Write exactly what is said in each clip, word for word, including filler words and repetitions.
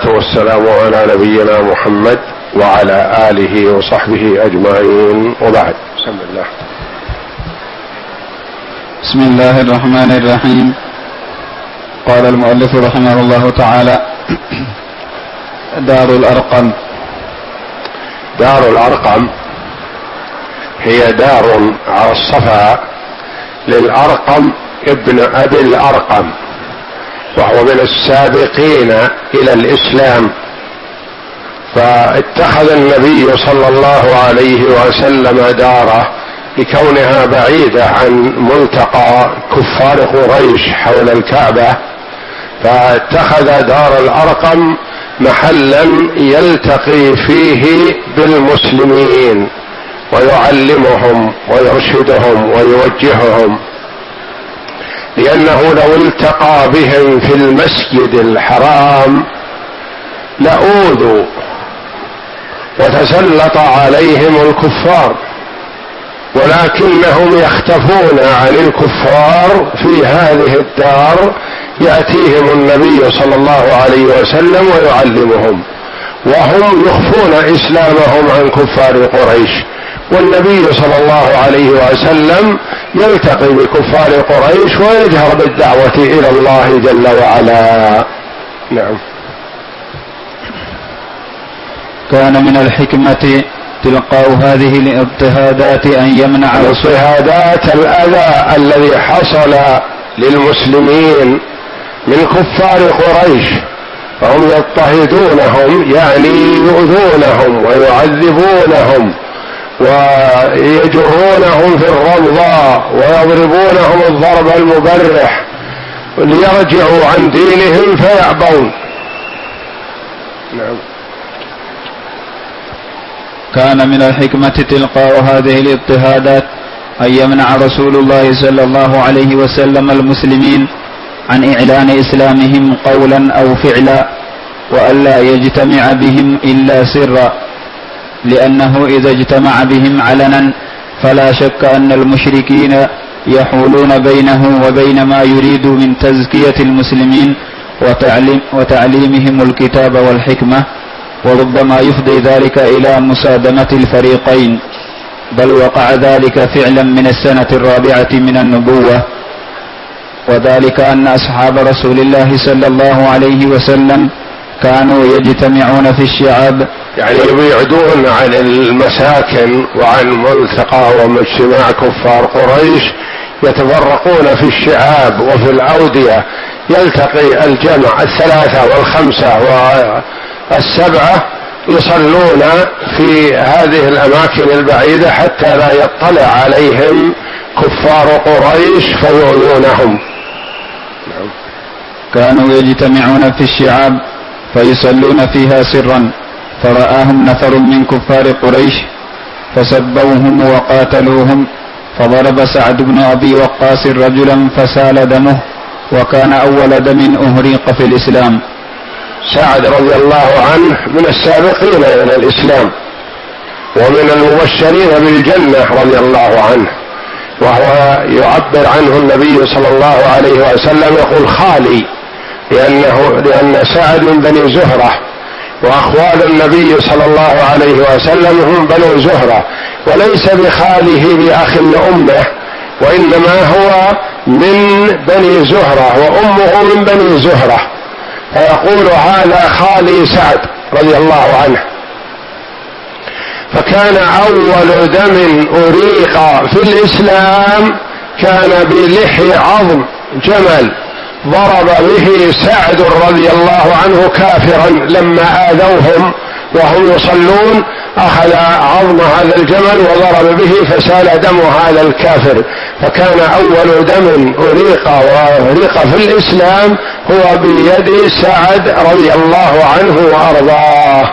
والصلاة والسلام على نبينا محمد وعلى آله وصحبه أجمعين، وبعد. بسم الله. بسم الله الرحمن الرحيم. قال المؤلف رحمه الله تعالى: دار الأرقم. دار الأرقم هي دار على الصفا للأرقم ابن أبي الأرقم، وهو من السابقين إلى الإسلام، فاتخذ النبي صلى الله عليه وسلم داره لكونها بعيدة عن ملتقى كفار قريش حول الكعبة، فاتخذ دار الأرقم محلا يلتقي فيه بالمسلمين ويعلمهم ويرشدهم ويوجههم، لأنه لو التقى بهم في المسجد الحرام لأوذوا وتسلط عليهم الكفار، ولكنهم يختفون عن الكفار في هذه الدار، يأتيهم النبي صلى الله عليه وسلم ويعلمهم، وهم يخفون إسلامهم عن كفار قريش، والنبي صلى الله عليه وسلم يلتقي بكفار قريش ويجهر بالدعوة إلى الله جل وعلا. نعم. كان من الحكمة تلقاء هذه الاضطهادات أن يمنع الاضطهادات الأذى الذي حصل للمسلمين من كفار قريش، فهم يضطهدونهم يعني يؤذونهم ويعذبونهم ويجرونهم في الرمضاء ويضربونهم الضرب المبرح ليرجعوا عن دينهم فيأبون. نعم. كان من الحكمة تلقاء هذه الاضطهادات أن يمنع رسول الله صلى الله عليه وسلم المسلمين عن إعلان إسلامهم قولا أو فعلا، وألا يجتمع بهم إلا سرا، لأنه إذا اجتمع بهم علنا فلا شك أن المشركين يحولون بينه وبين ما يريد من تزكية المسلمين وتعليم وتعليمهم الكتاب والحكمة، وربما يفضي ذلك إلى مصادمة الفريقين، بل وقع ذلك فعلا من السنة الرابعة من النبوة، وذلك أن أصحاب رسول الله صلى الله عليه وسلم كانوا يجتمعون في الشعاب، يعني يبعدون عن المساكن وعن ملتقى ومجتمع كفار قريش، يتفرقون في الشعاب وفي الأودية، يلتقي الجمع الثلاثة والخمسة والسبعة يصلون في هذه الأماكن البعيدة حتى لا يطلع عليهم كفار قريش فيؤذونهم. كانوا يجتمعون في الشعاب فيصلون فيها سرا، فرآهم نفر من كفار قريش فسبوهم وقاتلوهم، فضرب سعد بن أبي وقاص رجلا فسال دمه، وكان أول دم أهريق في الإسلام. سعد رضي الله عنه من السابقين إلى الإسلام ومن المبشرين بالجنة رضي الله عنه، وهو يعبر عنه النبي صلى الله عليه وسلم يقول خالي، لأنه لأن سعد من بني زهرة، وأخوال النبي صلى الله عليه وسلم هم بنو زهرة، وليس بخاله بأخ لأمه، وإنما هو من بني زهرة وأمه من بني زهرة، فيقول هذا خالي سعد رضي الله عنه. فكان أول دم أريق في الإسلام كان بلحي عظم جمل ضرب به سعد رضي الله عنه كافرا، لما آذوهم وهم يصلون أخذ عظم هذا الجمل وضرب به فسال دم هذا الكافر، فكان أول دم أريق وأريق في الإسلام هو بيد سعد رضي الله عنه وأرضاه.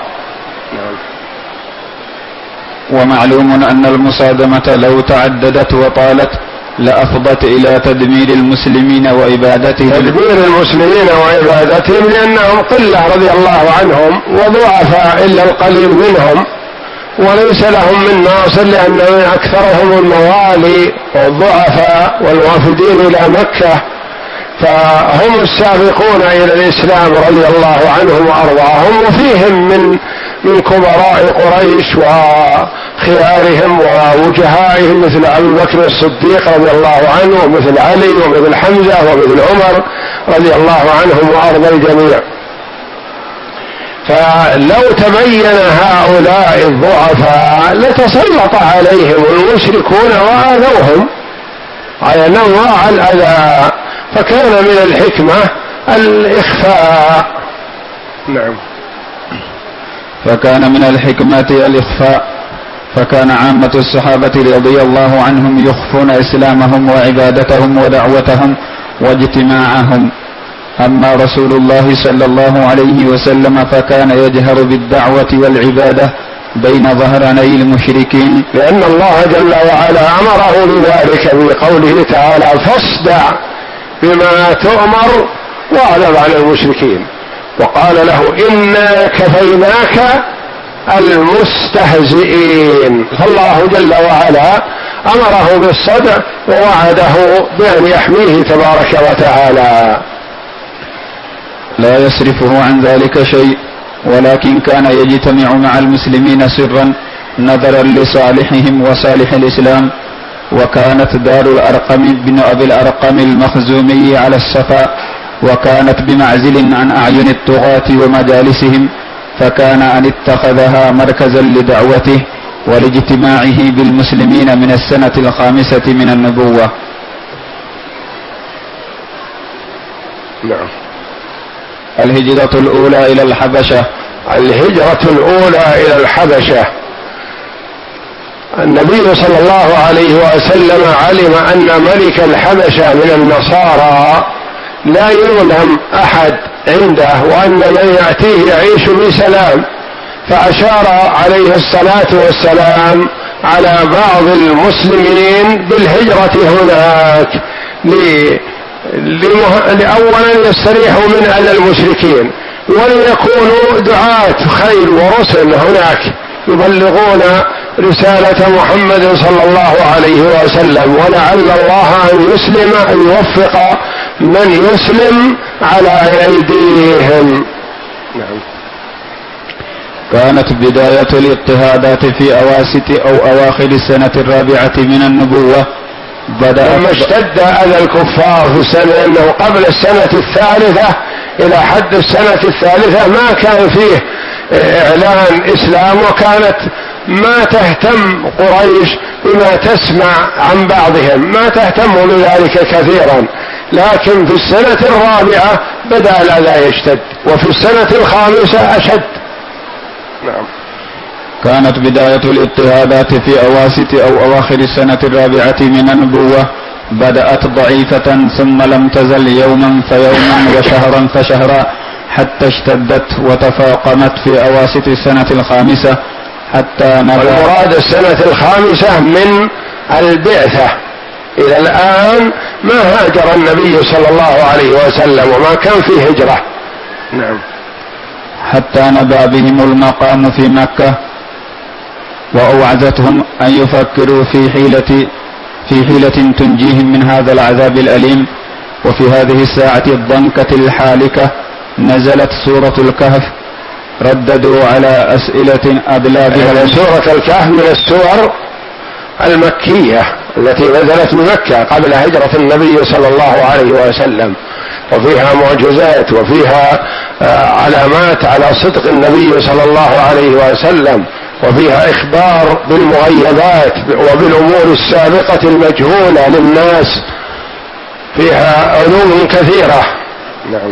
ومعلوم أن المصادمة لو تعددت وطالت لأفضت إلى تدمير المسلمين وعبادتهم تدمير المسلمين وعبادتهم لأنهم قلة رضي الله عنهم وضعفاء إلا القليل منهم، وليس لهم من ناصر، لأن أكثرهم الموالي والضعفاء والوافدين إلى مكة، فهم السابقون إلى الإسلام رضي الله عنهم وأرضاهم، وفيهم من من كبراء قريش وخيارهم ووجهائهم مثل أبي بكر الصديق رضي الله عنه، ومثل علي ومثل حمزة ومثل عمر رضي الله عنهم وأرضى الجميع. فلو تبين هؤلاء الضعفاء لتسلط عليهم المشركون وآذوهم على نوع الأذى، فكان من الحكمة الإخفاء. نعم. فكان من الحكمة الإخفاء، فكان عامة الصحابة رضي الله عنهم يخفون إسلامهم وعبادتهم ودعوتهم واجتماعهم. أما رسول الله صلى الله عليه وسلم فكان يجهر بالدعوة والعبادة بين ظهراني المشركين، لأن الله جل وعلا أمره بذلك بقوله تعالى: فاصدع بما تؤمر واعرض عن المشركين، وقال له: إنا كفيناك المستهزئين. فالله جل وعلا أمره بالصدع ووعده بأن يحميه تبارك وتعالى. لا يصرفه عن ذلك شيء، ولكن كان يجتمع مع المسلمين سرا نظرا لصالحهم وصالح الإسلام. وكانت دار الأرقم بن أبي الأرقم المخزومي على الصفا، وكانت بمعزل عن أعين الطغاة ومجالسهم، فكان أن اتخذها مركزا لدعوته ولاجتماعه بالمسلمين من السنة الخامسة من النبوة. نعم. الهجرة الأولى إلى الحبشة. الهجرة الأولى إلى الحبشة، النبي صلى الله عليه وسلم علم أن ملك الحبشة من النصارى لا يظلم أحد عنده، وأن من يأتيه يعيش بسلام، فأشار عليه الصلاة والسلام على بعض المسلمين بالهجرة هناك لأولا يستريحوا من أذى المشركين، وليكونوا دعاة خير ورسل هناك يبلغون رسالة محمد صلى الله عليه وسلم، ولعل الله أن يسلم أن يوفق من يسلم على أيديهم. نعم. كانت بداية الاضطهادات في أواسط أو أواخر السنة الرابعة من النبوة. بدأ لما اشتد أذى الكفار في السنة، أنه قبل السنة الثالثة إلى حد السنة الثالثة ما كان فيه إعلان إسلام، وكانت ما تهتم قريش بما تسمع عن بعضهم، ما تهتم بذلك كثيرا، لكن في السنة الرابعة بدأ الأذى يشتد، وفي السنة الخامسة أشد. نعم. كانت بداية الاضطهادات في أواسط أو أواخر السنة الرابعة من النبوة، بدأت ضعيفة ثم لم تزل يوما فيوما وشهرا فشهرا حتى اشتدت وتفاقمت في أواسط السنة الخامسة حتى نبأ. والمراد السنة الخامسة من البعثة إلى الآن ما هاجر النبي صلى الله عليه وسلم، وما كان فيه هجرة. نعم. حتى نبأ بهم المقام في مكة، وأوعزتهم أن يفكروا في حيلة في حيلة تنجيهم من هذا العذاب الأليم. وفي هذه الساعة الضنكة الحالكة نزلت سورة الكهف، رددوا على أسئلة أدلى بها. سورة الكهف من السور المكية التي نزلت بمكة قبل هجرة النبي صلى الله عليه وسلم، وفيها معجزات وفيها علامات على صدق النبي صلى الله عليه وسلم، وفيها إخبار بالمغيبات وبالأمور السابقة المجهولة للناس، فيها علوم كثيرة. نعم.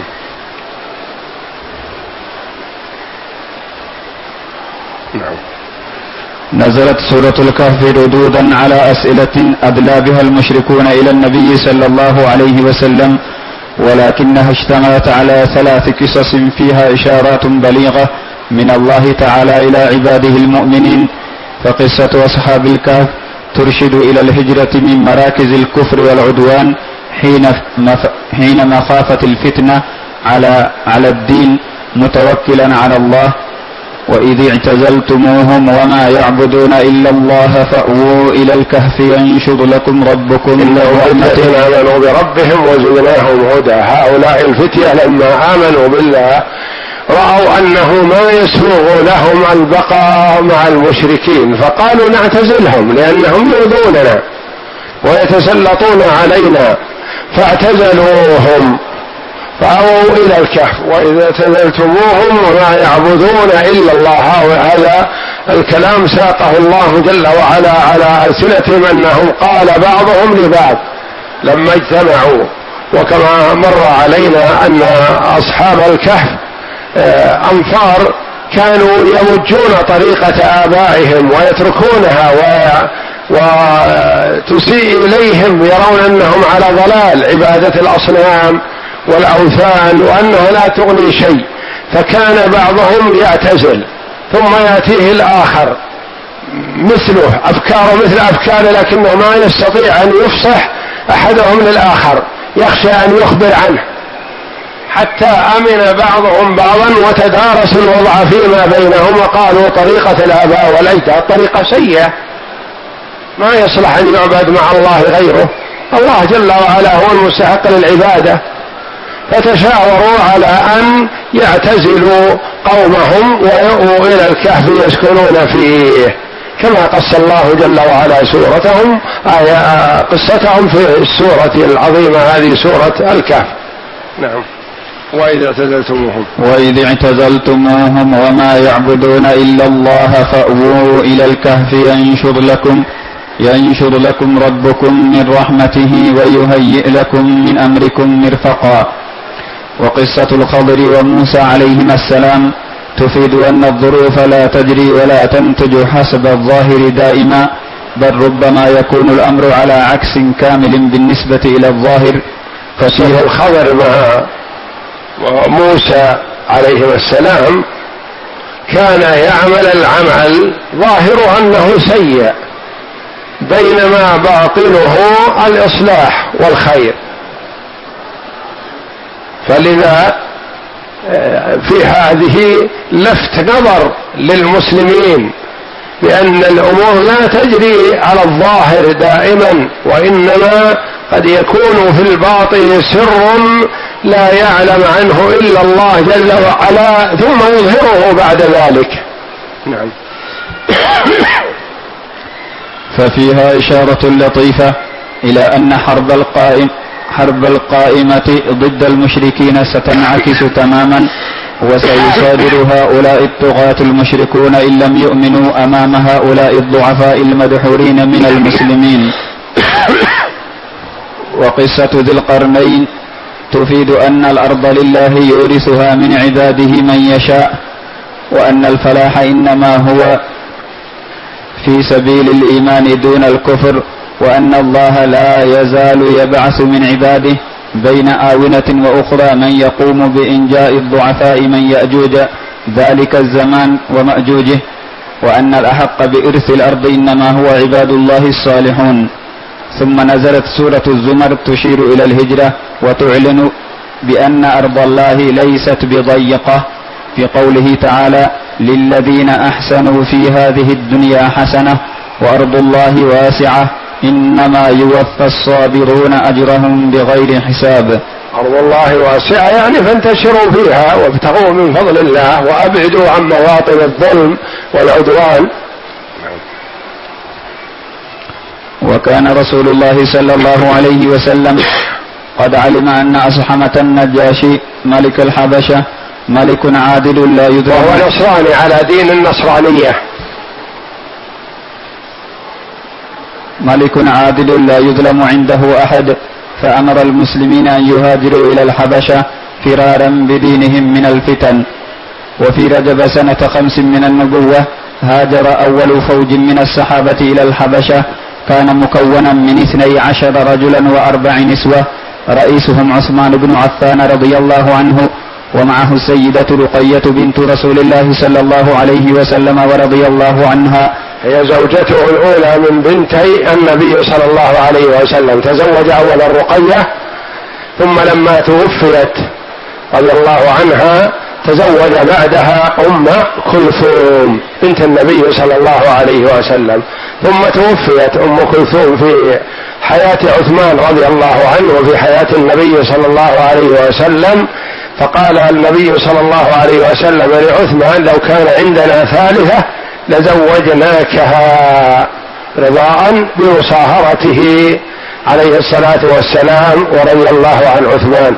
نعم. نزلت سورة الكهف ردودا على أسئلة أدلى بها المشركون إلى النبي صلى الله عليه وسلم، ولكنها اشتملت على ثلاث قصص فيها إشارات بليغة من الله تعالى إلى عباده المؤمنين. فقصة أصحاب الكهف ترشد إلى الهجرة من مراكز الكفر والعدوان حين حين مخافة الفتنة على على الدين متوكلا على الله، وإذ اعتزلتموهم وما يعبدون إلا الله فأووا إلى الكهف ينشر لكم ربكم إنهم الذين آمنوا بربهم وزدناهم هدى. هؤلاء الفتية لما آمنوا بالله رأوا أنه ما يسوغ لهم البقاء مع المشركين، فقالوا نعتزلهم لأنهم يؤذوننا ويتسلطون علينا، فاعتزلوهم فأووا إلى الكهف. وإذا اعتزلتموهم وما يعبدون إلا الله، هذا الكلام ساقه الله جل وعلا على ألسنتهم أنهم قال بعضهم لبعض لما اجتمعوا. وكما مر علينا أن أصحاب الكهف أنفار كانوا يمجون طريقة آبائهم ويتركونها وتسيء إليهم، يرون أنهم على ضلال عبادة الأصنام والأوثان وأنها لا تغني شيء، فكان بعضهم يعتزل ثم يأتيه الآخر مثله أفكار مثل أفكار، لكنه ما يستطيع أن يفصح أحدهم للآخر، يخشى أن يخبر عنه، حتى أمن بعضهم بعضا وتدارسوا الوضع فيما بينهم وقالوا طريقة الآباء والأجداد طريقة سيئة ما يصلح أن يعبد مع الله غيره، الله جل وعلا هو المستحق للعبادة. فتشاوروا على أن يعتزلوا قومهم ويؤووا إلى الكهف يسكنون فيه، كما قص الله جل وعلا سورتهم آية قصتهم في السورة العظيمة هذه سورة الكهف. نعم. وإذا اعتزلتموهم وإذ اعتزلتموهم وما يعبدون إلا الله فأووا إلى الكهف ينشر لكم ينشر لكم ربكم من رحمته ويهيئ لكم من أمركم مرفقا. وقصة الخضر وموسى عليهما السلام تفيد أن الظروف لا تجري ولا تنتج حسب الظاهر دائما، بل ربما يكون الأمر على عكس كامل بالنسبة إلى الظاهر. فشيء الخضر مع موسى عليهما السلام كان يعمل العمل ظاهره أنه سيء، بينما باطنه الإصلاح والخير. فلذا في هذه لفت نظر للمسلمين بأن الأمور لا تجري على الظاهر دائما، وإنما قد يكون في الباطن سر لا يعلم عنه إلا الله جل وعلا ثم يظهره بعد ذلك. نعم. ففيها إشارة لطيفة إلى أن حرب القائم حرب القائمة ضد المشركين ستنعكس تماما، وسيصادر هؤلاء الطغاة المشركون إن لم يؤمنوا أمام هؤلاء الضعفاء المدحورين من المسلمين. وقصة ذي القرنين تفيد أن الأرض لله يورثها من عباده من يشاء، وأن الفلاح إنما هو في سبيل الإيمان دون الكفر، وأن الله لا يزال يبعث من عباده بين آونة وأخرى من يقوم بإنجاء الضعفاء من يأجوج ذلك الزمان ومأجوجه، وأن الأحق بإرث الأرض إنما هو عباد الله الصالحون. ثم نزلت سورة الزمر تشير إلى الهجرة وتعلن بأن أرض الله ليست بضيقة، في قوله تعالى للذين أحسنوا في هذه الدنيا حسنة وأرض الله واسعة إنما يوفى الصابرون أجرهم بغير حساب. أرض الله واسعة يعني فانتشروا فيها وابتغوا من فضل الله وأبعدوا عن مواطن الظلم والعدوان. وكان رسول الله صلى الله عليه وسلم قد علم أن أصحمة النجاشي ملك الحبشة ملك عادل لا يظلم، وهو نصراني على دين النصرانية، ملك عادل لا يظلم عنده أحد، فأمر المسلمين أن يهاجروا إلى الحبشة فرارا بدينهم من الفتن. وفي رجب سنة خمس من النبوة هاجر أول فوج من الصحابة إلى الحبشة، كان مكونا من اثني عشر رجلا وأربع نسوة، رئيسهم عثمان بن عفان رضي الله عنه، ومعه السيدة رقية بنت رسول الله صلى الله عليه وسلم ورضي الله عنها، هي زوجته الأولى من بنتي النبي صلى الله عليه وسلم. تزوج أولا رقية، ثم لما توفيت رضي الله عنها تزوج بعدها أم كلثوم بنت النبي صلى الله عليه وسلم، ثم توفيت أم كلثوم في حياة عثمان رضي الله عنه وفي حياة النبي صلى الله عليه وسلم، فقال النبي صلى الله عليه وسلم لعثمان: لو كان عندنا ثالثة لزوجناكها، رضاء بمصاهرته عليه الصلاة والسلام ورضي الله عن عثمان.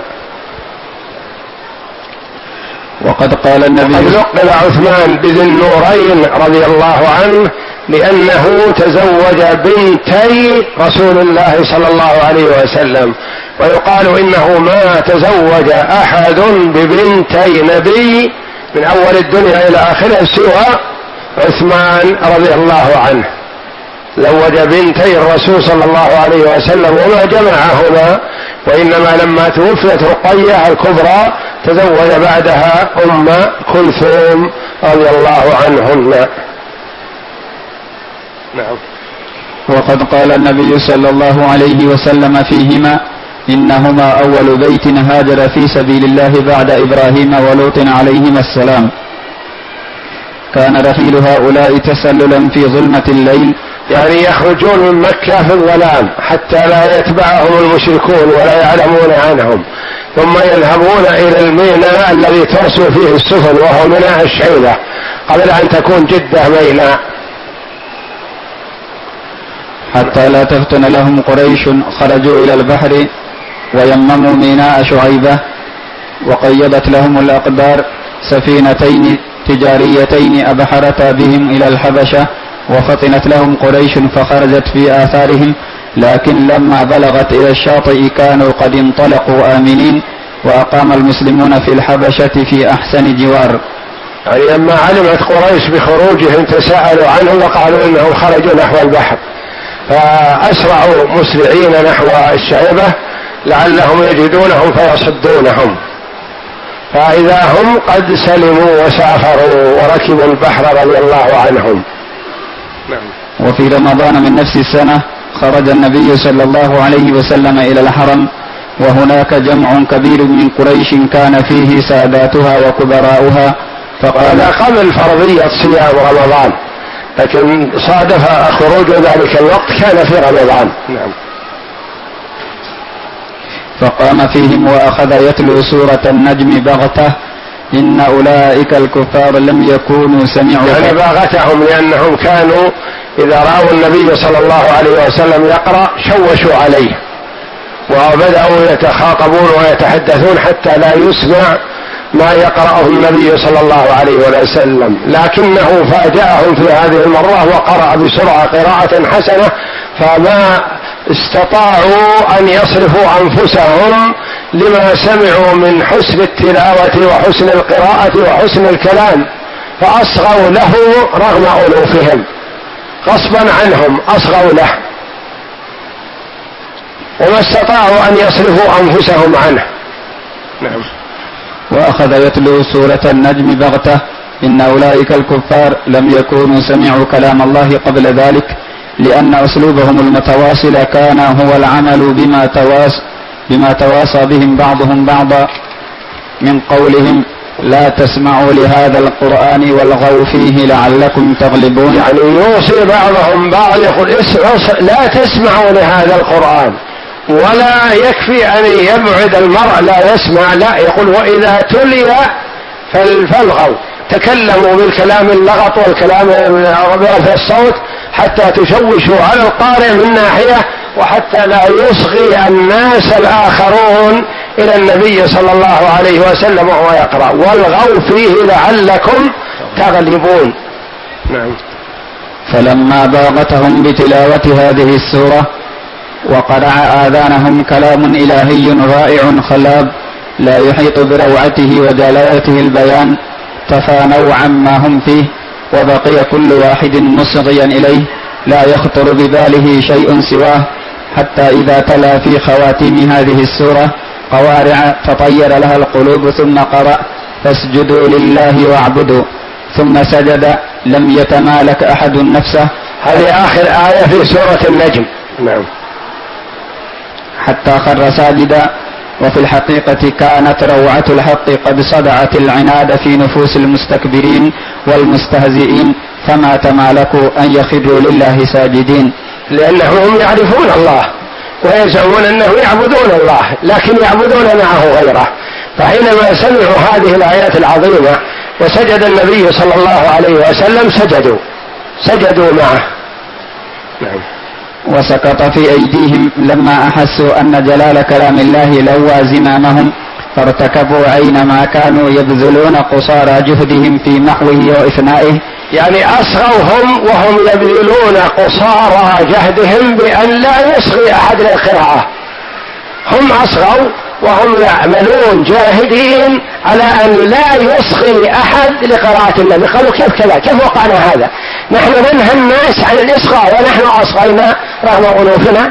وقد قال النبي قد لقب عثمان بذي النورين رضي الله عنه لأنه تزوج بنتي رسول الله صلى الله عليه وسلم، ويقال إنه ما تزوج أحد ببنتي نبي من أول الدنيا إلى آخرها سوى عثمان رضي الله عنه، زوج بنتي الرسول صلى الله عليه وسلم وما جمعهما، وإنما لما توفيت رقية الكبرى تزوج بعدها أم كلثوم رضي الله عنهن. نعم. وقد قال النبي صلى الله عليه وسلم فيهما: إنهما أول بيت هاجر في سبيل الله بعد إبراهيم ولوط عليهما السلام. كان رحيل هؤلاء تسللا في ظلمة الليل، يعني يخرجون من مكة في الظلام حتى لا يتبعهم المشركون ولا يعلمون عنهم، ثم يذهبون إلى الميناء الذي ترسل فيه السفن وهو ميناء الشعيبة قبل أن تكون جدة ميناء، حتى لا تفتن لهم قريش. خرجوا إلى البحر ويمموا ميناء شعيبة، وقيدت لهم الأقدار سفينتين تجاريتين أبحرتا بهم إلى الحبشة، وفطنت لهم قريش فخرجت في آثارهم، لكن لما بلغت إلى الشاطئ كانوا قد انطلقوا آمنين، وأقام المسلمون في الحبشة في أحسن جوار. يعني لما علمت قريش بخروجهم تساءلوا عنهم وقالوا إنهم خرجوا نحو البحر، فأسرعوا مسرعين نحو الشعيبة لعلهم يجدونهم فيصدونهم، فإذا هم قد سلموا وسافروا وركبوا البحر رضي الله عنهم. نعم. وفي رمضان من نفس السنة خرج النبي صلى الله عليه وسلم إلى الحرم، وهناك جمع كبير من قريش كان فيه ساداتها وكبراؤها، فقال قبل فرضية صيام رمضان، لكن صادف خروج ذلك الوقت كان في رمضان. نعم. فقام فيهم وأخذ يتلو سورة النجم بغتة: إن أولئك الكفار لم يكونوا سمعوا. يعني باغتهم لأنهم كانوا إذا رأوا النبي صلى الله عليه وسلم يقرأ شوشوا عليه، وبدأوا يتخاطبون ويتحدثون حتى لا يسمع ما يقرأه النبي صلى الله عليه وسلم، لكنه فاجأهم في هذه المرة وقرأ بسرعة قراءة حسنة، فما استطاعوا أن يصرفوا أنفسهم لما سمعوا من حسن التلاوة وحسن القراءة وحسن الكلام، فأصغوا له رغم ألوفهم، غصبا عنهم أصغوا له وما استطاعوا أن يصرفوا أنفسهم عنه. نعم. وأخذ يتلو سورة النجم بغتة: إن أولئك الكفار لم يكونوا سمعوا كلام الله قبل ذلك، لأن أسلوبهم المتواصل كان هو العمل بما تواصى بما تواصى بهم بعضهم بعضا من قولهم: لا تسمعوا لهذا القرآن والغوا فيه لعلكم تغلبون. يعني يوصي بعضهم بعض يقول لا تسمعوا لهذا القرآن، ولا يكفي أن يبعد المرء لا يسمع، لا يقول وإذا تلي فالغوا، تكلموا بالكلام اللغط والكلام برفع الصوت حتى تشوشوا على القارئ من ناحية، وحتى لا يصغي الناس الآخرون إلى النبي صلى الله عليه وسلم وهو يقرأ، والغوا فيه لعلكم تغلبون. نعم. فلما باغتهم بتلاوة هذه السورة وقرع آذانهم كلام إلهي رائع خلاب لا يحيط بروعته وجلالته البيان، تفانوا عما هم فيه، وبقي كل واحد مصغيا إليه لا يخطر بباله شيء سواه، حتى إذا تلا في خواتيم هذه السورة قوارع تطير لها القلوب، ثم قرأ: فاسجدوا لله واعبدوا، ثم سجد لم يتمالك أحد نفسه. هذه آخر آية في سورة النجم. نعم. حتى خر ساجدا، وفي الحقيقة كانت روعة الحق قد صدعت العناد في نفوس المستكبرين والمستهزئين، فما تمالكوا أن يخروا لله ساجدين، لأنهم يعرفون الله ويزعمون أنه يعبدون الله لكن يعبدون معه غيره. فحينما سمعوا هذه الآيات العظيمة وسجد النبي صلى الله عليه وسلم سجدوا سجدوا معه. نعم. وسقط في أيديهم لما أحسوا أن جلال كلام الله لوى زمامهم، فارتكبوا أينما كانوا يبذلون قصارى جهدهم في محوه وإفنائه. يعني أصغوا هم وهم يبذلون قصارى جهدهم بأن لا يصغي أحد للقراءة، هم أصغوا وهم يعملون جاهدين على أن لا يصغي أحد لقراءة النبي. قالوا كيف كذا، كيف وقعنا هذا، نحن ننهى الناس عن الإصغاء ونحن أصغينا رغم أنوفنا.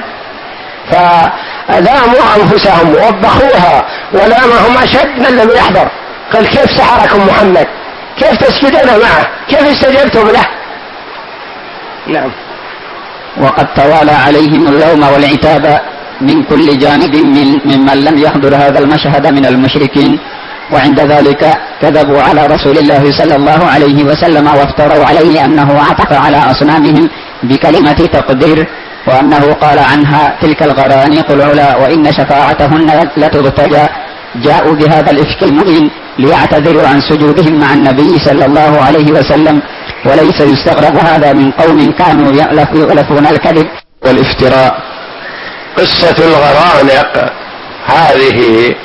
فلاموا أنفسهم ووبخوها ولامهم أشد من لم يحضر. قال كيف سحركم محمد، كيف تسجدون معه، كيف استجبتم له. نعم. وقد توالى عليهم اللوم والعتاب من كل جانب من ممن لم يحضر هذا المشهد من المشركين، وعند ذلك كذبوا على رسول الله صلى الله عليه وسلم وافتروا عليه أنه عطف على أصنامهم بكلمة تقدير، وأنه قال عنها تلك الغرانيق العلا وإن شفاعتهن لترتجى. جاءوا بهذا الإفك المبين ليعتذروا عن سجودهم مع النبي صلى الله عليه وسلم، وليس يستغرب هذا من قوم كانوا يؤلفون الكذب والافتراء. قصة الغرانق هذه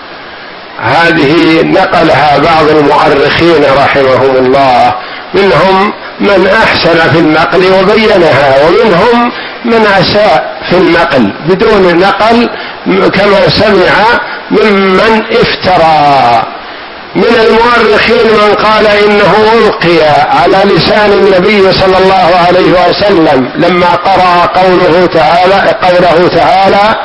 هذه نقلها بعض المؤرخين رحمهم الله، منهم من أحسن في النقل وبينها، ومنهم من أساء في النقل بدون نقل كما سمع ممن افترى. من المؤرخين من قال إنه ألقي على لسان النبي صلى الله عليه وسلم لما قرأ قوله تعالى قوله تعالى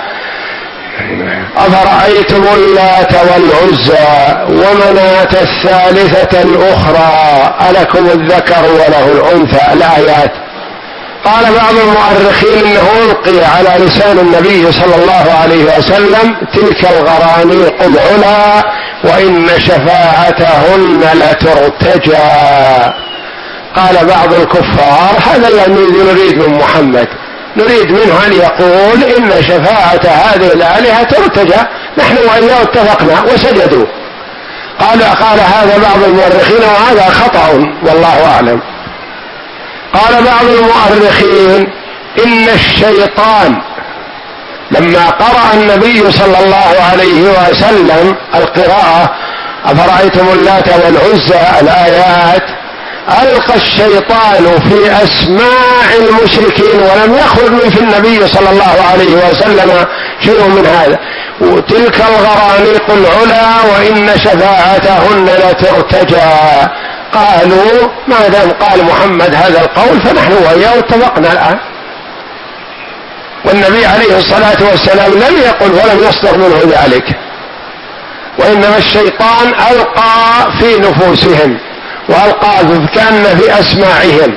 أفرأيتم اللات والعزى ومناة الثالثة الأخرى ألكم الذكر وله الأنثى الآيات. قال بعض المؤرخين إنه ألقي على لسان النبي صلى الله عليه وسلم تلك الغرانيق العلا وإن شفاعتهن لترتجى. قال بعض الكفار هذا الذي نريد من محمد، نريد منه أن يقول إن شفاعة هذه الآلهة ترتجى، نحن وإياه اتفقنا وسجدوا. قال قال هذا بعض المؤرخين وهذا خطأ والله أعلم. قال بعض المؤرخين إن الشيطان لما قرأ النبي صلى الله عليه وسلم القراءة أفرأيتم اللات والعزى الآيات، ألقى الشيطان في أسماع المشركين ولم يخرج من في النبي صلى الله عليه وسلم شيء من هذا. وتلك الغرانيق العلا وإن شفاعتهن لترتجى. قالوا ما دام قال محمد هذا القول فنحن وإياه اتفقنا الآن. والنبي عليه الصلاة والسلام لم يقل ولم يصدر منه ذلك، وإنما الشيطان ألقى في نفوسهم وألقى كأن في أسماعهم.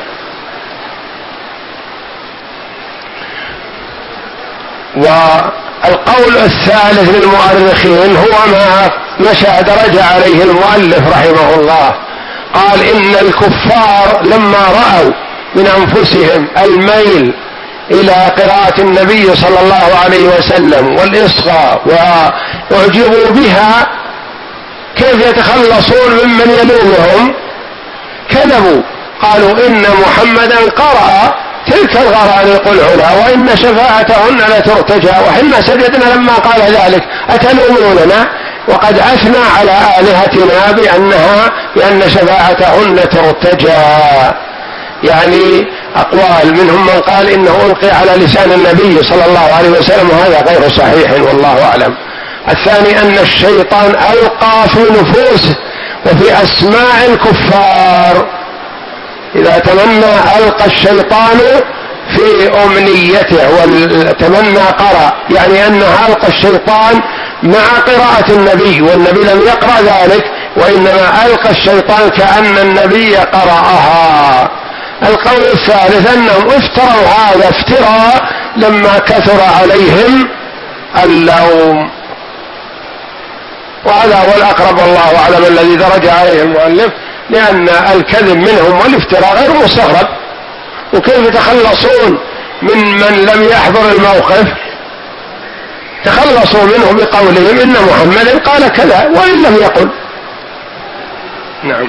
والقول الثالث للمؤرخين هو ما مشى درج عليه المؤلف رحمه الله، قال إن الكفار لما رأوا من أنفسهم الميل إلى قراءة النبي صلى الله عليه وسلم والإصغاء وأعجبوا بها كيف يتخلصون ممن يلومهم؟ كذبوا، قالوا إن محمدا قرأ تلك الغرانيق العلا وإن شفاعتهن لترتجى، وحنا سجدنا لما قال ذلك أتلوموننا وقد أثنى على آلهتنا بأنها بأن شفاعتهن ترتجى. يعني أقوال، منهم من قال إنه ألقي على لسان النبي صلى الله عليه وسلم وهذا غير صحيح والله أعلم. الثاني أن الشيطان ألقى في نفوس وفي أسماع الكفار، إذا تمنى ألقى الشيطان في أمنيته وتمنى قرأ، يعني أنها ألقى الشيطان مع قراءة النبي والنبي لم يقرأ ذلك، وإنما ألقى الشيطان كأن النبي قرأها. القول الثالث أنهم افتروا هذا افتراء لما كثر عليهم اللوم. وهذا هو الأقرب والله أعلم الذي درج عليه المؤلف، لأن الكذب منهم والافتراء غير مستغرب. وكيف يتخلصون من من لم يحضر الموقف؟ تخلصوا منه بقولهم إن محمد قال كذا وإن لم يقل. نعم.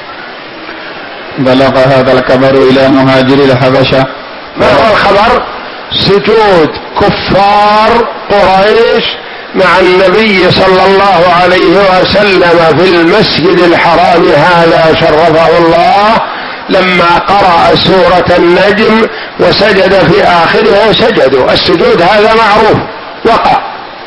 بلغ هذا الخبر إلى مهاجر الحبشة. ما هو الخبر؟ سجود كفار قريش مع النبي صلى الله عليه وسلم في المسجد الحرام هذا شرفه الله، لما قرأ سورة النجم وسجد في آخرها سجدوا. السجود هذا معروف وقع،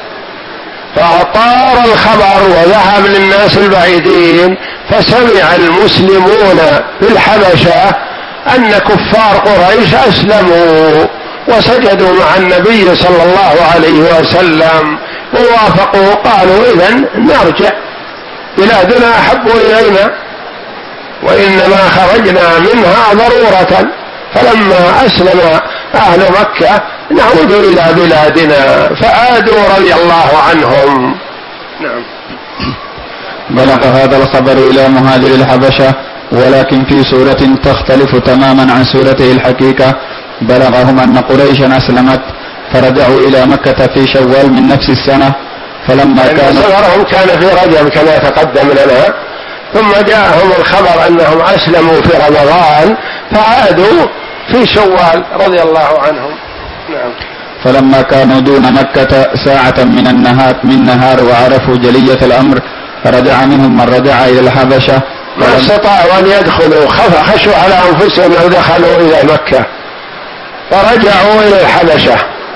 فأطار الخبر وذهب للناس البعيدين، فسمع المسلمون في الحبشة أن كفار قريش أسلموا وسجدوا مع النبي صلى الله عليه وسلم ووافقوا. قالوا إذن نرجع، بلادنا أحب إلينا وإنما خرجنا منها ضرورة. فلما أسلم أهل مكة نعود إلى بلادنا فآدوا رضي الله عنهم. نعم. بلغ هذا الخبر إلى مهاجر الحبشة، ولكن في سورة تختلف تماما عن سورته الحقيقة. بلغهم أن قريشا أسلمت فرجعوا إلى مكة في شوال من نفس السنة، فلما كان سفرهم كان في رجب كما تقدم لنا، ثم جاءهم الخبر أنهم أسلموا في رمضان فعادوا في شوال رضي الله عنهم. نعم. فلما كانوا دون مكة ساعة من النهار من نهار وعرفوا جلية الأمر رجع منهم من رجع إلى الحبشة، ما استطاعوا أن يدخلوا، خشوا على أنفسهم لو دخلوا إلى مكة فرجعوا إلى الحبشة.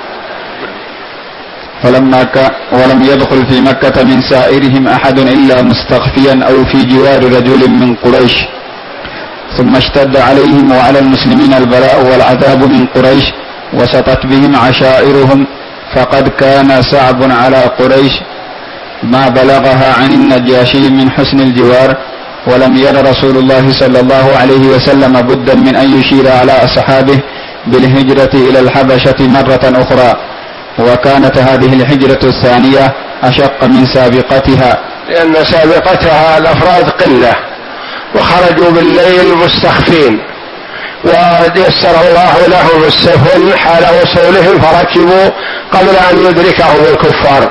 فلما كان ولم يدخل في مكة من سائرهم أحد إلا مستخفيا أو في جوار رجل من قريش. ثم اشتد عليهم وعلى المسلمين البلاء والعذاب من قريش وسطت بهم عشائرهم، فقد كان صعب على قريش ما بلغها عن النجاشي من حسن الجوار. ولم ير رسول الله صلى الله عليه وسلم بدا من أن يشير على أصحابه بالهجرة إلى الحبشة مرة أخرى، وكانت هذه الهجرة الثانية أشق من سابقتها، لأن سابقتها الأفراد قلة وخرجوا بالليل مستخفين، ويسر الله لهم السفن حال وصولهم فركبوا قبل أن يدركهم الكفار.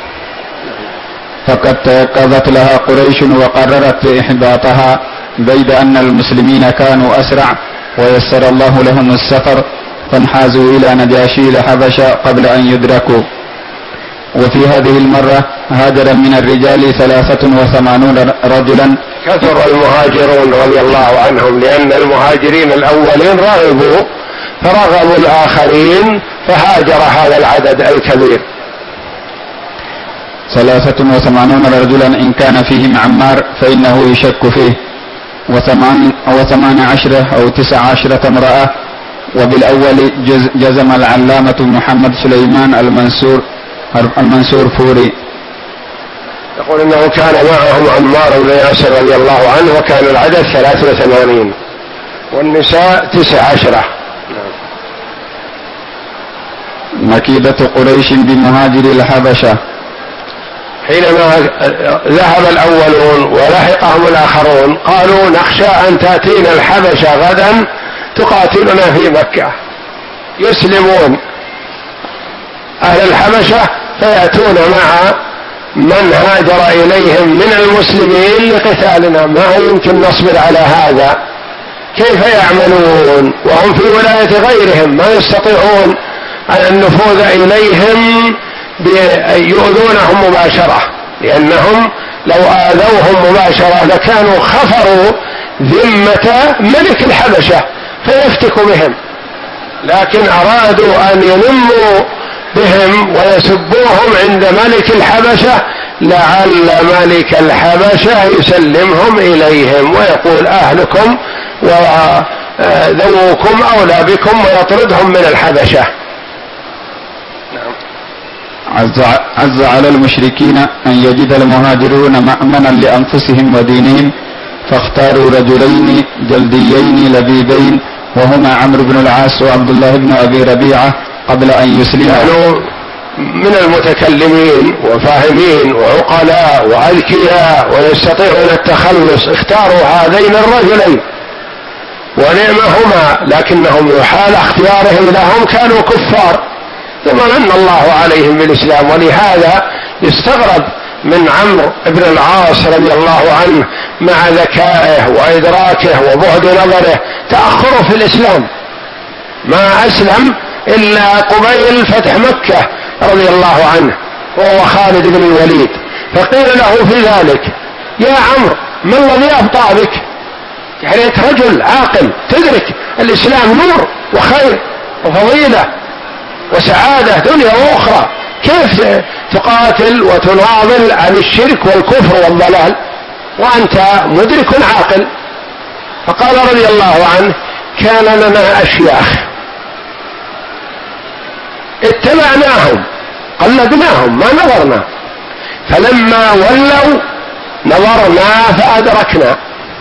فقد تيقظت لها قريش وقررت إحباطها، بيد أن المسلمين كانوا أسرع ويسر الله لهم السفر، فانحازوا إلى نجاشي الحبشة قبل أن يدركوا. وفي هذه المرة هاجر من الرجال ثلاثة وثمانون رجلا. كثر المهاجرون رضي الله عنهم، لأن المهاجرين الأولين رغبوا فرغبوا الآخرين فهاجر هذا العدد الكبير. ثلاثة وثمانون رجلا إن كان فيهم عمار فإنه يشك فيه، وثمان, وثمان عشرة أو تسع عشرة امرأة. وبالأول جزم العلامة محمد سليمان المنصور المنصور فوري، يقول إنه كان معهم عمار بن ياسر رضي الله عنه، وكان العدد ثلاث وثمانين والنساء تسع عشرة. مكيدة قريش بمهاجر الحبشة. حينما ذهب الأولون ولحقهم الآخرون قالوا نخشى أن تأتينا الحبشة غدا تقاتلنا في مكة، يسلمون أهل الحبشة فيأتون مع من هاجر إليهم من المسلمين لقتالنا، ما يمكن نصبر على هذا، كيف يعملون وهم في ولاية غيرهم ما يستطيعون النفوذ إليهم يؤذونهم مباشرة، لأنهم لو آذوهم مباشرة لكانوا خفروا ذمة ملك الحبشة فيفتكوا بهم، لكن أرادوا أن يلموا بهم ويسبوهم عند ملك الحبشة لعل ملك الحبشة يسلمهم إليهم ويقول أهلكم وذووكم أولى بكم ويطردهم من الحبشة. عز على المشركين أن يجد المهاجرون مأمنا لأنفسهم ودينهم، فاختاروا رجلين جلديين لبيبين وهما عمرو بن العاص وعبد الله بن أبي ربيعة قبل أن يسلموا. كانوا من المتكلمين وفاهمين وعقلاء وأذكياء ويستطيعون التخلص اختاروا هذين الرجلين ونعمهما، لكنهم حال اختيارهم لهم كانوا كفار ثم من الله عليهم بالإسلام. ولهذا يستغرب من عمرو بن العاص رضي الله عنه مع ذكائه وإدراكه وبعد نظره تأخره في الإسلام، ما أسلم إلا قبيل فتح مكة رضي الله عنه وهو خالد بن الوليد، فقيل له في ذلك يا عمرو ما الذي أبطأ بك؟ يعني أنت رجل عاقل تدرك الإسلام نور وخير وفضيلة وسعادة دنيا وأخرى، كيف تقاتل وتناضل عن الشرك والكفر والضلال وأنت مدرك عاقل؟ فقال رضي الله عنه كان لنا أشياخ اتبعناهم قلدناهم ما نظرنا، فلما ولوا نظرنا فأدركنا.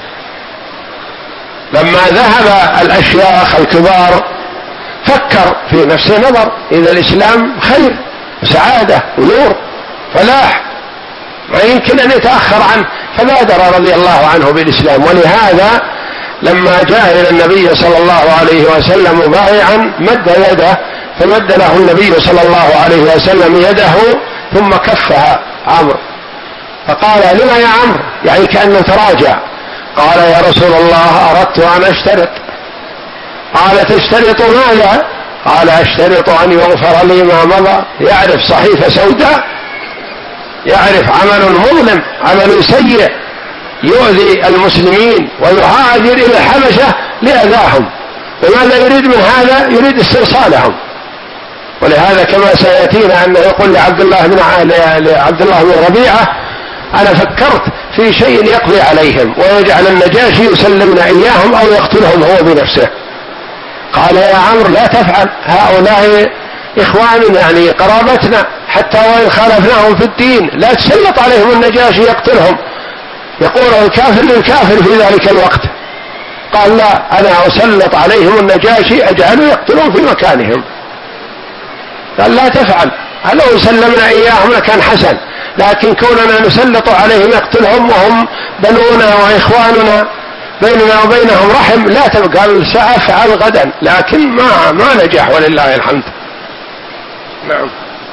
لما ذهب الأشياخ الكبار فكر في نفسه نظر إذا الإسلام خير وسعادة ونور فلاح ما يمكن أن يتأخر عنه، فبادر رضي الله عنه بالإسلام. ولهذا لما جاء إلى النبي صلى الله عليه وسلم مبايعا مد يده فمد له النبي صلى الله عليه وسلم يده ثم كفها عمرو، فقال لما يا عمرو؟ يعني كأنه تراجع. قال يا رسول الله أردت أن أشترط. قال تشترط ماذا؟ قال أشترط أن يغفر لي ما مضى. يعرف صحيفة سوداء، يعرف عمل مظلم عمل سيء يؤذي المسلمين ويهاجر إلى الحبشة لأذاهم، وماذا يريد من هذا؟ يريد استئصالهم. ولهذا كما سيأتينا أنه يقول لعبد الله بن لعبد الله بن ربيعة أنا فكرت في شيء يقضي عليهم ويجعل النجاشي يسلمنا إياهم أو يقتلهم هو بنفسه. قال يا عمرو لا تفعل، هؤلاء إخواننا يعني قرابتنا حتى وإن خالفناهم في الدين، لا تسلط عليهم النجاشي يقتلهم، يقول الكافر للكافر في ذلك الوقت. قال لا أنا أسلط عليهم النجاشي أجعله يقتلهم في مكانهم. قال لا تفعل، لو سلمنا إياهم لكان حسن، لكن كوننا نسلط عليهم يقتلهم وهم بنونا وإخواننا بيننا وبينهم رحم لا تبقى. قال سأفعل غدا، لكن ما ما نجح ولله الحمد. نعم.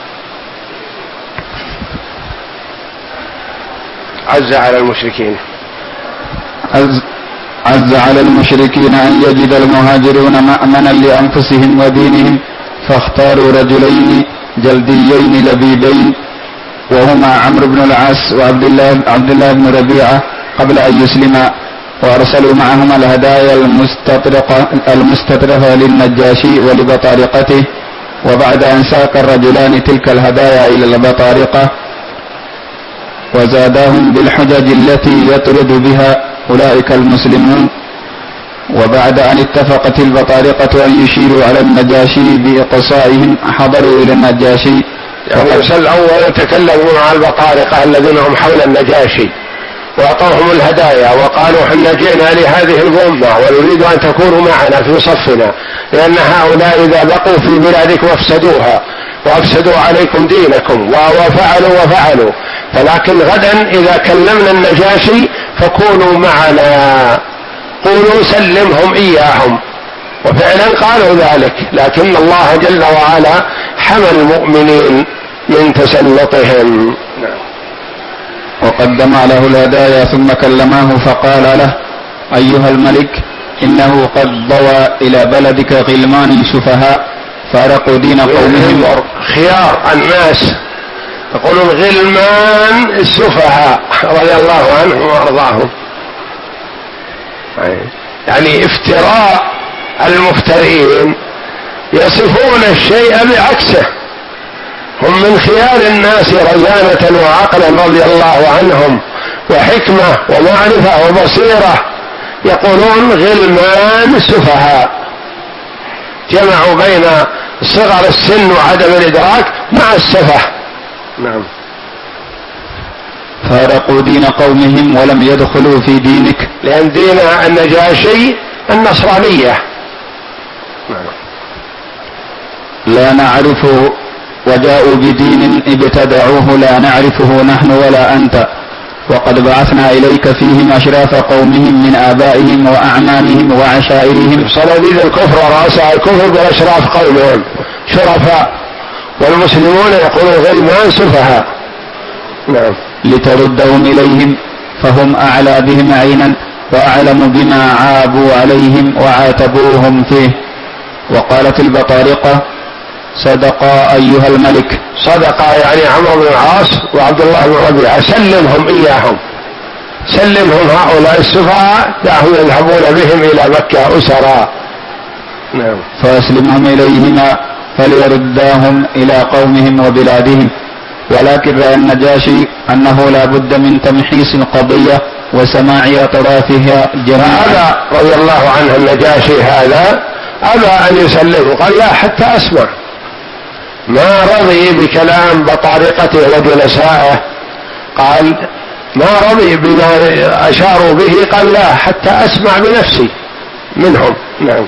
عز على المشركين عز, عز على المشركين أن يجد المهاجرون مأمنا لأنفسهم ودينهم، فاختاروا رجلين جلديين لبيبين وهما عمرو بن العاص وعبد الله عبد الله بن ربيعة قبل أن يسلما، وأرسلوا معهما الهدايا المستطرقة المستطرفة للنجاشي ولبطارقته. وبعد أن ساق الرجلان تلك الهدايا إلى البطارقة وزادهم بالحجج التي يطرد بها أولئك المسلمون، وبعد أن اتفقت البطارقة أن يشيروا على النجاشي بإقصائهم حضروا إلى النجاشي. يعني يسأل أولا تكلموا مع البطارقة الذين هم حول النجاشي وأعطوهم الهدايا وقالوا حنا جئنا لهذه الأمة ونريد أن تكونوا معنا في صفنا، لأن هؤلاء إذا بقوا في بلادكم وافسدوها وافسدوا عليكم دينكم وفعلوا وفعلوا، فلكن غدا إذا كلمنا النجاشي فكونوا معنا، قولوا سلمهم إياهم. وفعلا قالوا ذلك، لكن الله جل وعلا حمى المؤمنين من تسلطهم. وقدم له الهدايا ثم كلماه فقال له أيها الملك إنه قد ضوى إلى بلدك غلمان سفهاء فارقوا دين قومهم. خيار الناس يقولون غلمان السفهاء رضي الله عنهم وارضاهم، يعني افتراء المفترين يصفون الشيء بعكسه. هم من خيار الناس رزانة وعقلا رضي الله عنهم وحكمة ومعرفة وبصيرة، يقولون غلمان سفهاء، جمعوا بين صغر السن وعدم الإدراك مع السفه. نعم. فارقوا دين قومهم ولم يدخلوا في دينك، لأن دين النجاشي النصرانية. لا نعرف وجاءوا بدين ابتدعوه لا نعرفه نحن ولا أنت، وقد بعثنا إليك فيهم أشراف قومهم من آبائهم وأعمامهم وعشائرهم. صناديد الكفر ورؤساء الكفر بأشراف قومهم شرفاء، والمسلمون يقولون غلمان سفهاء. نعم. لتردهم إليهم فهم أعلى بهم عينا وأعلم بما عابوا عليهم وعاتبوهم فيه. وقالت البطارقة: صدقا أيها الملك. صدقا يعني عمرو بن العاص وعبد الله بن ربيعة، سلمهم إياهم، سلمهم هؤلاء السفهاء، دعهم يذهبون بهم إلى مكة أسرا. نعم. فأسلمهم إليهما فليرداهم إلى قومهم وبلادهم. ولكن رأى النجاشي أنه لا بد من تمحيص القضية وسماع أطرافها جميعا. هذا رضي الله عنه النجاشي هذا أبى أن يسلمه، قال لا حتى أسمع، ما رضي بكلام بطارقته وجلسائه، قال ما رضي بما أشاروا به، قال لا حتى أسمع بنفسي منهم. نعم.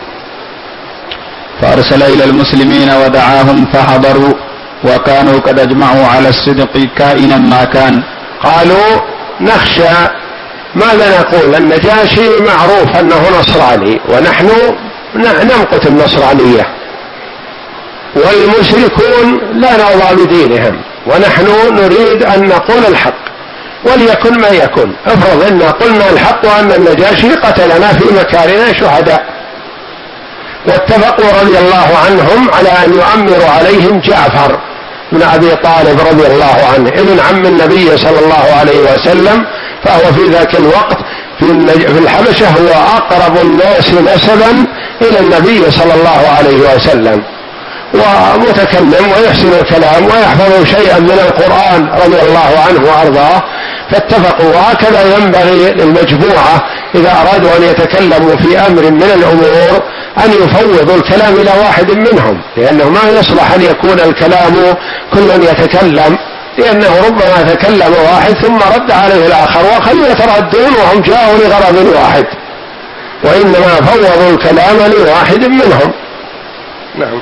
فأرسل إلى المسلمين ودعاهم فحضروا، وكانوا قد أجمعوا على الصدق كائنا ما كان. قالوا نخشى ماذا نقول، النجاشي معروف أنه نصراني ونحن نمقت النصرانية، والمشركون لا نرضى بدينهم، ونحن نريد أن نقول الحق وليكن ما يكن. افرض أن قلنا الحق وأن النجاشي قتلنا في مكاننا شهداء. واتفقوا رضي الله عنهم على أن يؤمروا عليهم جعفر بن أبي طالب رضي الله عنه ابن عم النبي صلى الله عليه وسلم، فهو في ذاك الوقت في الحبشة هو أقرب الناس نسبا إلى النبي صلى الله عليه وسلم، ومتكلم ويحسن الكلام ويحفظ شيئا من القرآن رضي الله عنه وأرضاه. فاتفقوا، وهكذا ينبغي للمجموعة إذا أرادوا أن يتكلموا في أمر من الأمور أن يفوضوا الكلام إلى واحد منهم، لأنه ما يصلح أن يكون الكلام كل يتكلم، لأنه ربما تكلم واحد ثم رد عليه الآخر وخلوا يتردون وهم جاءوا لغرض واحد، وإنما فوضوا الكلام لواحد منهم. نعم.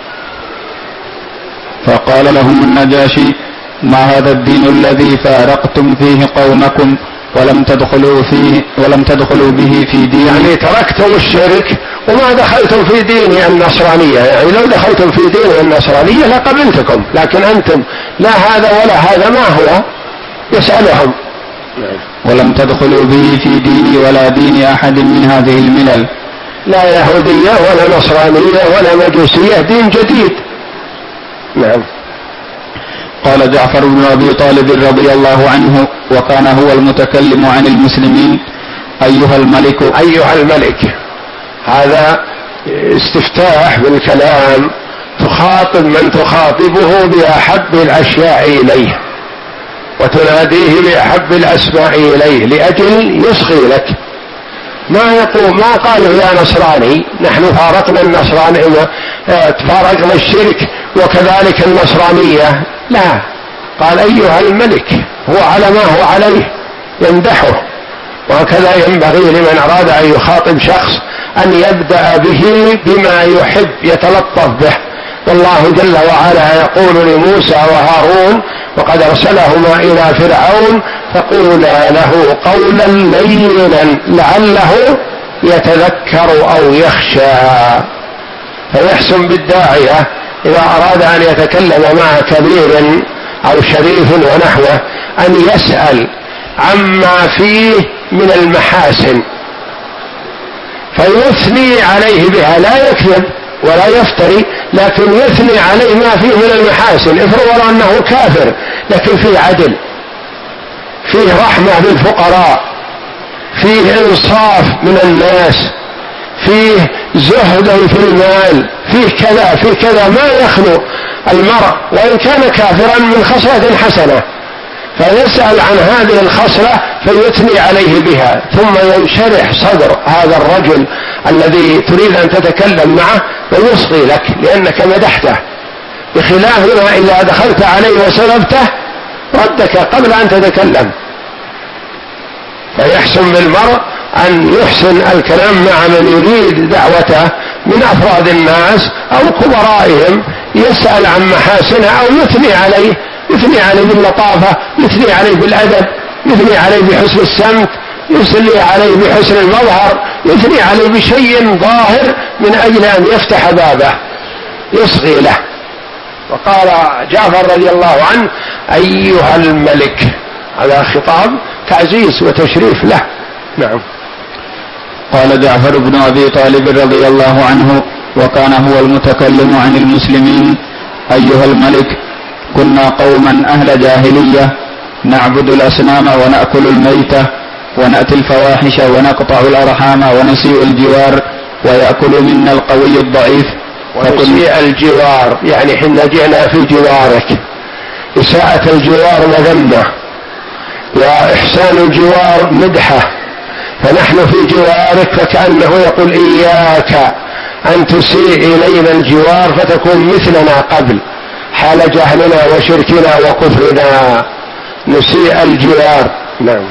فقال لهم النجاشي: ما هذا الدين الذي فارقتم فيه قومكم ولم تدخلوا فيه ولم تدخلوا به في دين؟ يعني تركتم الشرك وما دخلتم في دين النصرانية، يعني لو دخلتم في دين النصرانية لقبلتكم، لكن أنتم لا هذا ولا هذا، ما هو؟ يسألهم. ولم تدخلوا به في ديني ولا دين أحد من هذه الملل، لا يهودية ولا نصرانية ولا مجوسية، دين جديد. نعم. قال جعفر بن أبي طالب رضي الله عنه وكان هو المتكلم عن المسلمين: أيها الملك. أيها الملك هذا استفتاح بالكلام، تخاطب من تخاطبه بأحب الأشياء إليه وتناديه بأحب الأسماء إليه لأجل يصغي لك. ما يقول ما قالوا يا نصراني، نحن فارقنا النصرانية، فارقنا الشرك وكذلك النصرانية، لا، قال أيها الملك، هو على ما هو عليه يمدحه. وهكذا ينبغي لمن أراد أن يخاطب شخص أن يبدأ به بما يحب يتلطف به. والله جل وعلا يقول لموسى وهارون: وقد أرسلهما إلى فرعون فقولا له قولا لينا لعله يتذكر أو يخشى. فيحسن بالداعية إذا أراد أن يتكلم مع كبير أو شريف ونحوه أن يسأل عما فيه من المحاسن فيثني عليه بها، لا يكذب ولا يفتري، لكن يثني عليه ما فيه من المحاسن. افرضوا أنه كافر لكن فيه عدل، فيه رحمة بالفقراء، فيه إنصاف من الناس، فيه زهد في المال، فيه كذا فيه كذا، ما يخلو المرء وإن كان كافرا من خصلة حسنة، فيسأل عن هذه الخصلة فيثني عليه بها، ثم ينشرح صدر هذا الرجل الذي تريد أن تتكلم معه ويصغي لك لأنك مدحته، بخلاف ما إذا دخلت عليه وسلبته ردك قبل أن تتكلم. فيحسن بالمرء أن يحسن الكلام مع من يريد دعوته من أفراد الناس أو كبرائهم، يسأل عن محاسنها أو يثني عليه، يثني عليه باللطافة، يثني عليه بالأدب، يثني عليه بحسن السمت، يثني عليه بحسن المظهر، يثني عليه بشيء ظاهر من أجل أن يفتح بابه يصغي له. وقال جعفر رضي الله عنه أيها الملك، هذا خطاب تعزيز وتشريف له. نعم. قال جعفر بن أبي طالب رضي الله عنه وكان هو المتكلم عن المسلمين: أيها الملك، كنا قوما أهل جاهلية نعبد الأصنام ونأكل الميتة ونأتي الفواحش ونقطع الأرحام ونسيء الجوار ويأكل منا القوي الضعيف. ونسيء الجوار يعني حين جئنا في جوارك، إساءة الجوار مذمة وإحسان الجوار مدحة، فنحن في جوارك فكأنه يقول إياك أن تسيء إلينا الجوار فتكون مثلنا قبل حال جهلنا وشركنا وكفرنا، نسيء الجوار. نعم.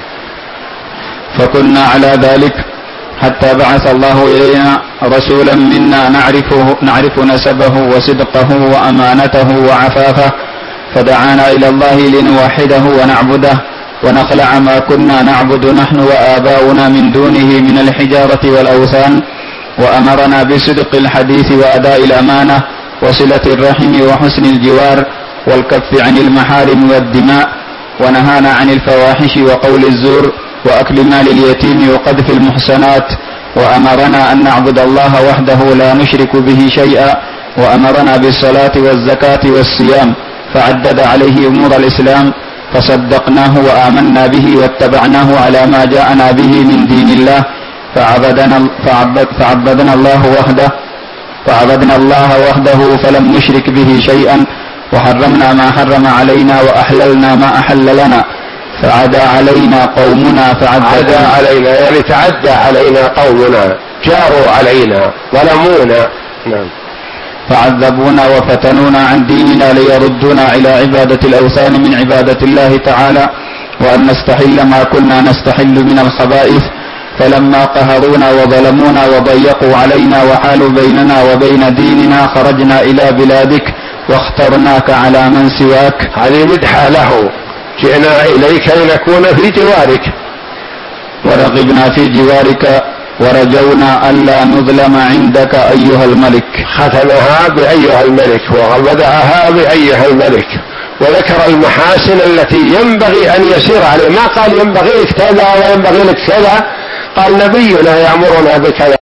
فكنا على ذلك حتى بعث الله إلينا رسولا منا نعرفه نعرف نسبه وصدقه وأمانته وعفافه، فدعانا إلى الله لنوحده ونعبده ونخلع ما كنا نعبد نحن وآباؤنا من دونه من الحجارة والأوثان، وأمرنا بصدق الحديث وأداء الأمانة وصلة الرحم وحسن الجوار والكف عن المحارم والدماء، ونهانا عن الفواحش وقول الزور وأكل مال اليتيم وقذف المحصنات، وأمرنا أن نعبد الله وحده لا نشرك به شيئا، وأمرنا بالصلاة والزكاة والصيام، فعدد عليه أمور الإسلام فصدقناه وآمنا به واتبعناه على ما جاءنا به من دين الله، فعبدنا, فعبد فعبدنا الله وحده فعبدنا الله وحده فلم نشرك به شيئا، وحرمنا ما حرم علينا وأحللنا ما أحل لنا، فعدى علينا قومنا فعدى علينا يعني تعدى علينا قومنا، جاروا علينا ظلمونا. نعم. فعذبونا وفتنونا عن ديننا ليردونا إلى عبادة الأوثان من عبادة الله تعالى، وأن نستحل ما كنا نستحل من الخبائث، فلما قهرونا وظلمونا وضيقوا علينا وحالوا بيننا وبين ديننا خرجنا إلى بلادك واخترناك على من سواك. هذه مدحة له، جئنا إليك لنكون في جوارك ورغبنا في جوارك ورجونا ألا نظلم عندك أيها الملك. ختمها بأيها الملك وغبدها بأيها الملك، وذكر المحاسن التي ينبغي أن يسير عليه، ما قال ينبغي لك كذا وينبغي لك كذا، قال نبينا يأمرنا بكذا.